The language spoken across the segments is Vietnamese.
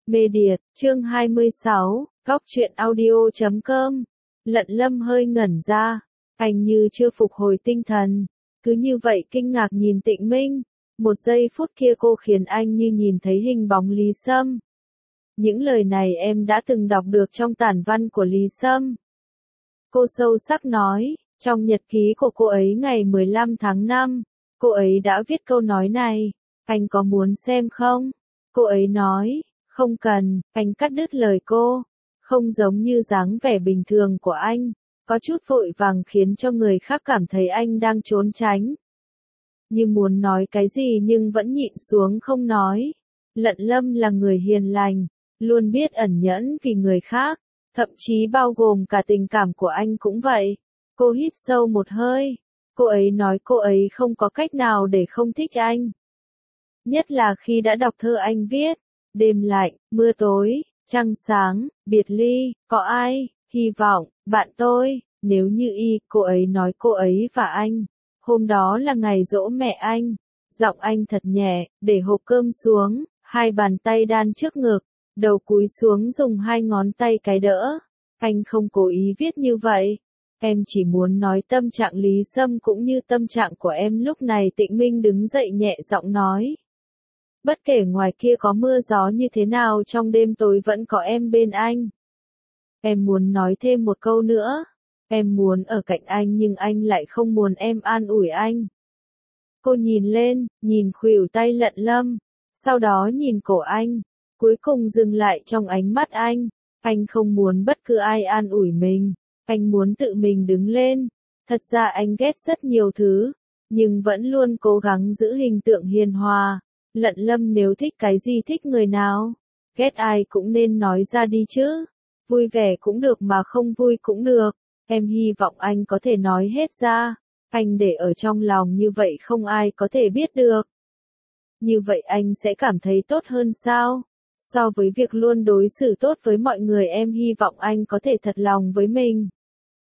Media, chương 26, góc truyện audio.com. Lận Lâm hơi ngẩn ra, anh như chưa phục hồi tinh thần, cứ như vậy kinh ngạc nhìn Tịnh Minh. Một giây phút kia cô khiến anh như nhìn thấy hình bóng Lý Sâm. Những lời này em đã từng đọc được trong tản văn của Lý Sâm. Cô sâu sắc nói, trong nhật ký của cô ấy ngày 15 tháng 5, cô ấy đã viết câu nói này, anh có muốn xem không? Cô ấy nói, không cần, anh cắt đứt lời cô, không giống như dáng vẻ bình thường của anh, có chút vội vàng khiến cho người khác cảm thấy anh đang trốn tránh. Như muốn nói cái gì nhưng vẫn nhịn xuống không nói. Lận Lâm là người hiền lành, luôn biết ẩn nhẫn vì người khác, thậm chí bao gồm cả tình cảm của anh cũng vậy. Cô hít sâu một hơi, cô ấy nói cô ấy không có cách nào để không thích anh. Nhất là khi đã đọc thơ anh viết, đêm lạnh, mưa tối, trăng sáng, biệt ly, có ai, hy vọng, bạn tôi, nếu như cô ấy nói cô ấy và anh. Hôm đó là ngày giỗ mẹ anh, giọng anh thật nhẹ, để hộp cơm xuống, hai bàn tay đan trước ngực, đầu cúi xuống dùng hai ngón tay cái đỡ. Anh không cố ý viết như vậy. Em chỉ muốn nói tâm trạng Lý Sâm cũng như tâm trạng của em lúc này. Tịnh Minh đứng dậy nhẹ giọng nói. Bất kể ngoài kia có mưa gió như thế nào trong đêm tối vẫn có em bên anh. Em muốn nói thêm một câu nữa. Em muốn ở cạnh anh nhưng anh lại không muốn em an ủi anh. Cô nhìn lên, nhìn khuỷu tay Lận Lâm, sau đó nhìn cổ anh, cuối cùng dừng lại trong ánh mắt anh. Anh không muốn bất cứ ai an ủi mình, anh muốn tự mình đứng lên. Thật ra anh ghét rất nhiều thứ, nhưng vẫn luôn cố gắng giữ hình tượng hiền hòa. Lận Lâm nếu thích cái gì thích người nào, ghét ai cũng nên nói ra đi chứ. Vui vẻ cũng được mà không vui cũng được. Em hy vọng anh có thể nói hết ra. Anh để ở trong lòng như vậy không ai có thể biết được. Như vậy anh sẽ cảm thấy tốt hơn sao? So với việc luôn đối xử tốt với mọi người, em hy vọng anh có thể thật lòng với mình.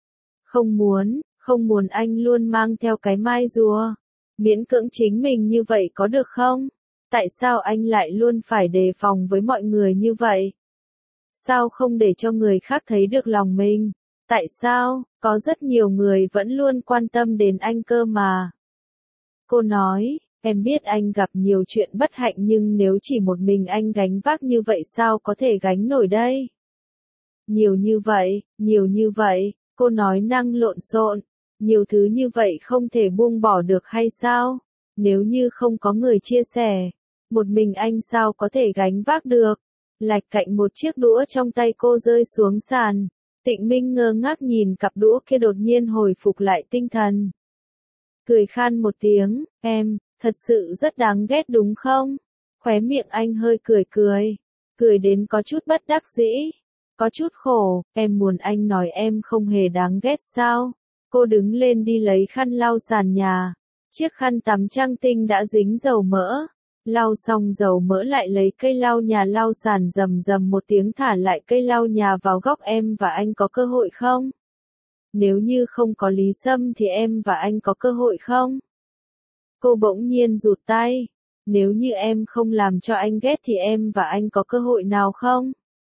Không muốn anh luôn mang theo cái mai rùa. Miễn cưỡng chính mình như vậy có được không? Tại sao anh lại luôn phải đề phòng với mọi người như vậy? Sao không để cho người khác thấy được lòng mình? Tại sao, có rất nhiều người vẫn luôn quan tâm đến anh cơ mà. Cô nói, em biết anh gặp nhiều chuyện bất hạnh nhưng nếu chỉ một mình anh gánh vác như vậy sao có thể gánh nổi đây? Nhiều như vậy, cô nói năng lộn xộn, nhiều thứ như vậy không thể buông bỏ được hay sao? Nếu như không có người chia sẻ, một mình anh sao có thể gánh vác được? Lạch cạnh một chiếc đũa trong tay cô rơi xuống sàn. Tịnh Minh ngơ ngác nhìn cặp đũa kia, đột nhiên hồi phục lại tinh thần. Cười khan một tiếng, em, thật sự rất đáng ghét đúng không? Khóe miệng anh hơi cười đến có chút bất đắc dĩ, có chút khổ. Em muốn anh nói em không hề đáng ghét sao? Cô đứng lên đi lấy khăn lau sàn nhà. Chiếc khăn tắm trăng tinh đã dính dầu mỡ. Lau xong dầu mỡ lại lấy cây lau nhà lau sàn, rầm rầm một tiếng thả lại cây lau nhà vào góc. Em và anh có cơ hội không? Nếu như không có Lý Sâm thì em và anh có cơ hội không? Cô bỗng nhiên rụt tay. Nếu như em không làm cho anh ghét thì em và anh có cơ hội nào không?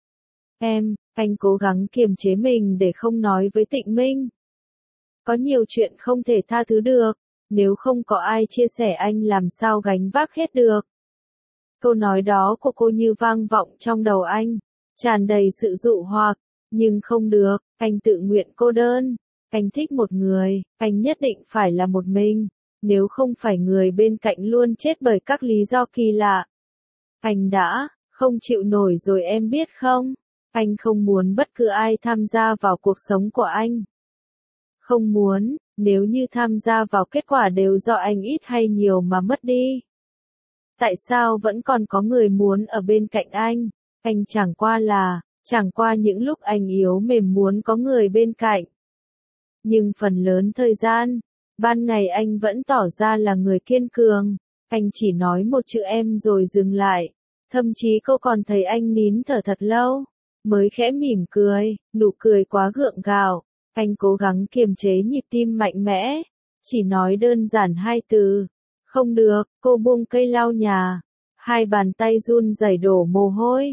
Anh cố gắng kiềm chế mình để không nói với Tịnh Minh. Có nhiều chuyện không thể tha thứ được. Nếu không có ai chia sẻ anh làm sao gánh vác hết được. Câu nói đó của cô như vang vọng trong đầu anh, tràn đầy sự dụ hoặc, nhưng không được, anh tự nguyện cô đơn. Anh thích một người, anh nhất định phải là một mình, nếu không phải người bên cạnh luôn chết bởi các lý do kỳ lạ. Anh đã không chịu nổi rồi em biết không? Anh không muốn bất cứ ai tham gia vào cuộc sống của anh. Không muốn, nếu như tham gia vào kết quả đều do anh ít hay nhiều mà mất đi. Tại sao vẫn còn có người muốn ở bên cạnh anh? Anh chẳng qua những lúc anh yếu mềm muốn có người bên cạnh. Nhưng phần lớn thời gian, ban ngày anh vẫn tỏ ra là người kiên cường. Anh chỉ nói một chữ em rồi dừng lại. Thậm chí cô còn thấy anh nín thở thật lâu, mới khẽ mỉm cười, nụ cười quá gượng gạo. Anh cố gắng kiềm chế nhịp tim mạnh mẽ, chỉ nói đơn giản hai từ. Không được, cô buông cây lau nhà. Hai bàn tay run rẩy đổ mồ hôi.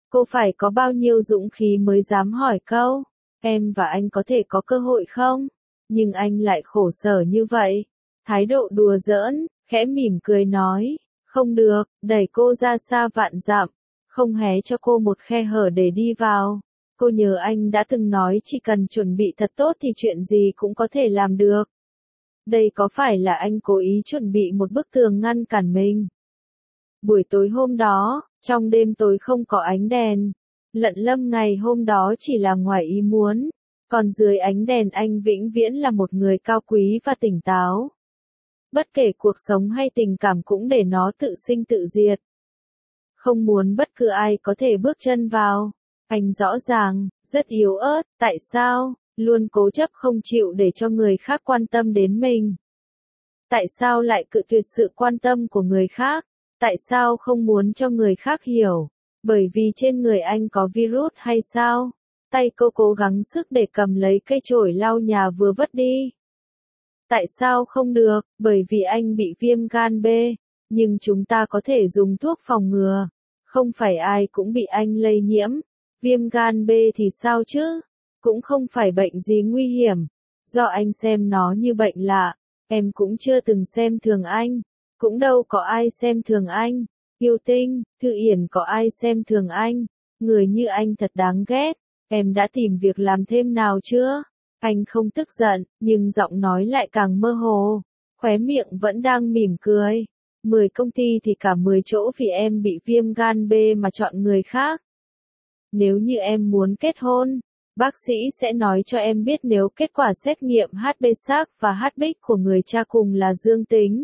Cô phải có bao nhiêu dũng khí mới dám hỏi câu, em và anh có thể có cơ hội không? Nhưng anh lại khổ sở như vậy. Thái độ đùa giỡn, khẽ mỉm cười nói, không được, đẩy cô ra xa vạn dặm, không hé cho cô một khe hở để đi vào. Cô nhớ anh đã từng nói chỉ cần chuẩn bị thật tốt thì chuyện gì cũng có thể làm được. Đây có phải là anh cố ý chuẩn bị một bức tường ngăn cản mình? Buổi tối hôm đó, trong đêm tối không có ánh đèn, Lận Lâm ngày hôm đó chỉ là ngoài ý muốn, còn dưới ánh đèn anh vĩnh viễn là một người cao quý và tỉnh táo. Bất kể cuộc sống hay tình cảm cũng để nó tự sinh tự diệt. Không muốn bất cứ ai có thể bước chân vào. Anh rõ ràng, rất yếu ớt, tại sao, luôn cố chấp không chịu để cho người khác quan tâm đến mình. Tại sao lại cự tuyệt sự quan tâm của người khác? Tại sao không muốn cho người khác hiểu? Bởi vì trên người anh có virus hay sao? Tay cô cố gắng sức để cầm lấy cây chổi lau nhà vừa vứt đi. Tại sao không được? Bởi vì anh bị viêm gan B. Nhưng chúng ta có thể dùng thuốc phòng ngừa. Không phải ai cũng bị anh lây nhiễm. Viêm gan B thì sao chứ? Cũng không phải bệnh gì nguy hiểm. Do anh xem nó như bệnh lạ. Em cũng chưa từng xem thường anh. Cũng đâu có ai xem thường anh. Yêu Tinh, Thư Yển có ai xem thường anh. Người như anh thật đáng ghét. Em đã tìm việc làm thêm nào chưa? Anh không tức giận, nhưng giọng nói lại càng mơ hồ. Khóe miệng vẫn đang mỉm cười. 10 công ty thì cả 10 chỗ vì em bị viêm gan B mà chọn người khác. Nếu như em muốn kết hôn, bác sĩ sẽ nói cho em biết nếu kết quả xét nghiệm HB-Sag và HBIC của người cha cùng là dương tính.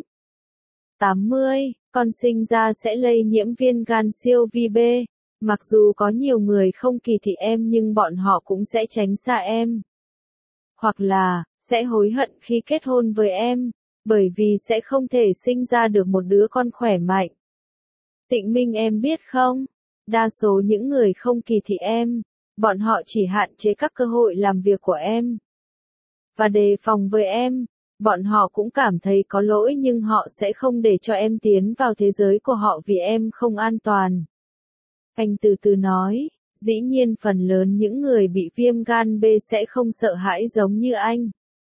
80, con sinh ra sẽ lây nhiễm viêm gan siêu vi B. Mặc dù có nhiều người không kỳ thị em nhưng bọn họ cũng sẽ tránh xa em. Hoặc là, sẽ hối hận khi kết hôn với em, bởi vì sẽ không thể sinh ra được một đứa con khỏe mạnh. Tịnh Minh em biết không? Đa số những người không kỳ thị em, bọn họ chỉ hạn chế các cơ hội làm việc của em. Và đề phòng với em, bọn họ cũng cảm thấy có lỗi nhưng họ sẽ không để cho em tiến vào thế giới của họ vì em không an toàn. Anh từ từ nói, dĩ nhiên phần lớn những người bị viêm gan B sẽ không sợ hãi giống như anh.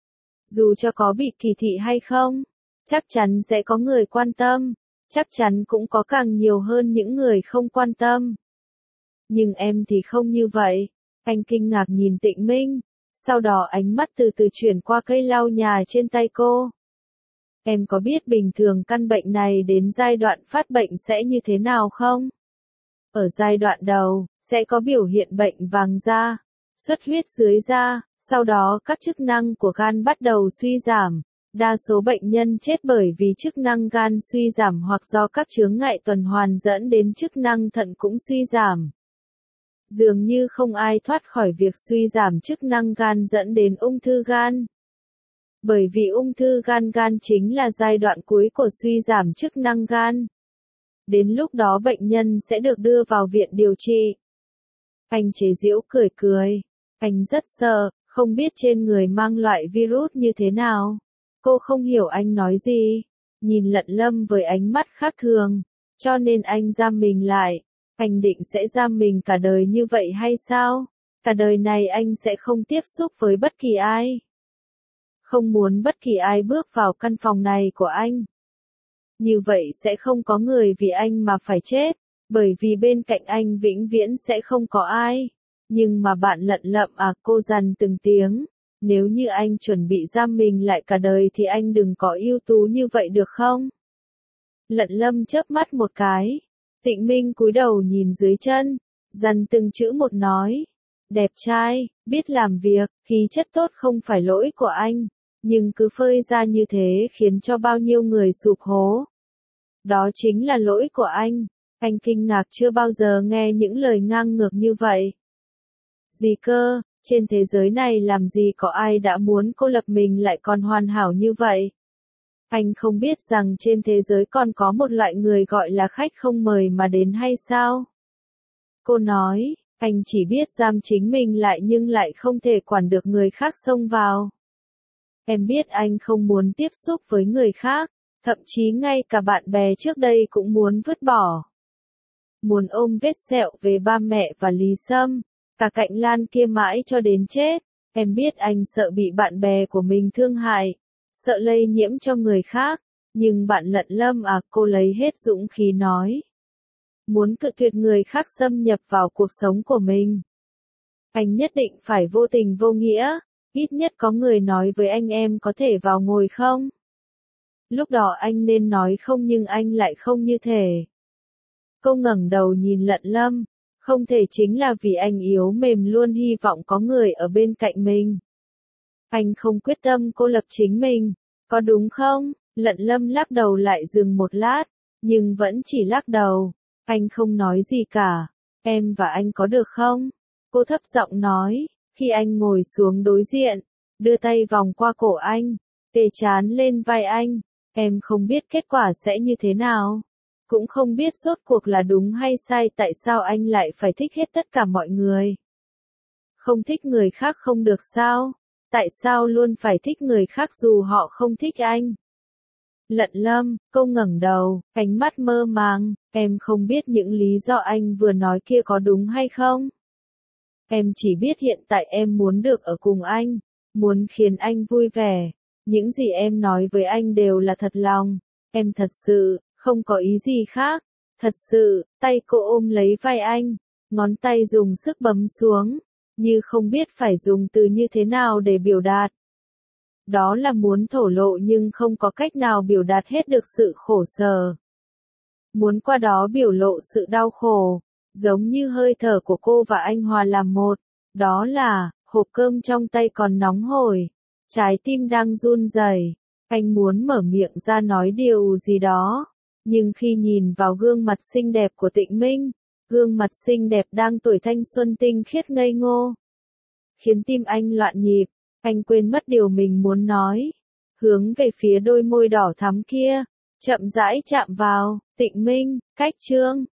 Dù cho có bị kỳ thị hay không, chắc chắn sẽ có người quan tâm, chắc chắn cũng có càng nhiều hơn những người không quan tâm. Nhưng em thì không như vậy. Anh kinh ngạc nhìn Tịnh Minh, sau đó ánh mắt từ từ chuyển qua cây lau nhà trên tay cô. Em có biết bình thường căn bệnh này đến giai đoạn phát bệnh sẽ như thế nào không? Ở giai đoạn đầu, sẽ có biểu hiện bệnh vàng da, xuất huyết dưới da, sau đó các chức năng của gan bắt đầu suy giảm. Đa số bệnh nhân chết bởi vì chức năng gan suy giảm hoặc do các chướng ngại tuần hoàn dẫn đến chức năng thận cũng suy giảm. Dường như không ai thoát khỏi việc suy giảm chức năng gan dẫn đến ung thư gan. Bởi vì ung thư gan chính là giai đoạn cuối của suy giảm chức năng gan. Đến lúc đó bệnh nhân sẽ được đưa vào viện điều trị. Anh chế giễu cười cười. Anh rất sợ, không biết trên người mang loại virus như thế nào. Cô không hiểu anh nói gì. Nhìn Lận Lâm với ánh mắt khác thường. Cho nên anh giam mình lại. Anh định sẽ giam mình cả đời như vậy hay sao? Cả đời này anh sẽ không tiếp xúc với bất kỳ ai. Không muốn bất kỳ ai bước vào căn phòng này của anh. Như vậy sẽ không có người vì anh mà phải chết, bởi vì bên cạnh anh vĩnh viễn sẽ không có ai. Nhưng mà bạn Lận Lậm à, cô dằn từng tiếng, nếu như anh chuẩn bị giam mình lại cả đời thì anh đừng có ưu tú như vậy được không? Lận Lâm chớp mắt một cái, Tịnh Minh cúi đầu nhìn dưới chân, dằn từng chữ một nói, đẹp trai, biết làm việc, khí chất tốt không phải lỗi của anh. Nhưng cứ phơi ra như thế khiến cho bao nhiêu người sụp hố. Đó chính là lỗi của anh. Anh kinh ngạc chưa bao giờ nghe những lời ngang ngược như vậy. Gì cơ, trên thế giới này làm gì có ai đã muốn cô lập mình lại còn hoàn hảo như vậy. Anh không biết rằng trên thế giới còn có một loại người gọi là khách không mời mà đến hay sao? Cô nói, anh chỉ biết giam chính mình lại nhưng lại không thể quản được người khác xông vào. Em biết anh không muốn tiếp xúc với người khác, thậm chí ngay cả bạn bè trước đây cũng muốn vứt bỏ. muốn ôm vết sẹo về ba mẹ và Lý Sâm, cả Cạnh Lan kia mãi cho đến chết. Em biết anh sợ bị bạn bè của mình thương hại, sợ lây nhiễm cho người khác, nhưng bạn Lận Lâm à, cô lấy hết dũng khí nói. Muốn cự tuyệt người khác xâm nhập vào cuộc sống của mình. Anh nhất định phải vô tình vô nghĩa, ít nhất có người nói với anh em có thể vào ngồi không? Lúc đó anh nên nói không nhưng anh lại không như thể. Cô ngẩng đầu nhìn Lận Lâm, không thể chính là vì anh yếu mềm luôn hy vọng có người ở bên cạnh mình. Anh không quyết tâm cô lập chính mình, có đúng không? Lận Lâm lắc đầu lại dừng một lát, nhưng vẫn chỉ lắc đầu. Anh không nói gì cả. Em và anh có được không? Cô thấp giọng nói, khi anh ngồi xuống đối diện, đưa tay vòng qua cổ anh, kề trán lên vai anh. Em không biết kết quả sẽ như thế nào. Cũng không biết rốt cuộc là đúng hay sai, tại sao anh lại phải thích hết tất cả mọi người. Không thích người khác không được sao? Tại sao luôn phải thích người khác dù họ không thích anh? Lận Lâm, cô ngẩng đầu, ánh mắt mơ màng, em không biết những lý do anh vừa nói kia có đúng hay không? Em chỉ biết hiện tại em muốn được ở cùng anh, muốn khiến anh vui vẻ. Những gì em nói với anh đều là thật lòng. Em thật sự, không có ý gì khác. Thật sự, tay cô ôm lấy vai anh, ngón tay dùng sức bấm xuống, như không biết phải dùng từ như thế nào để biểu đạt. Đó là muốn thổ lộ nhưng không có cách nào biểu đạt hết được sự khổ sở. Muốn qua đó biểu lộ sự đau khổ, giống như hơi thở của cô và anh hòa làm một. Đó là, hộp cơm trong tay còn nóng hổi, trái tim đang run rẩy. Anh muốn mở miệng ra nói điều gì đó, nhưng khi nhìn vào gương mặt xinh đẹp của Tịnh Minh, gương mặt xinh đẹp đang tuổi thanh xuân tinh khiết ngây ngô, khiến tim anh loạn nhịp. Anh quên mất điều mình muốn nói, hướng về phía đôi môi đỏ thắm kia, chậm rãi chạm vào. Tịnh Minh, cách chương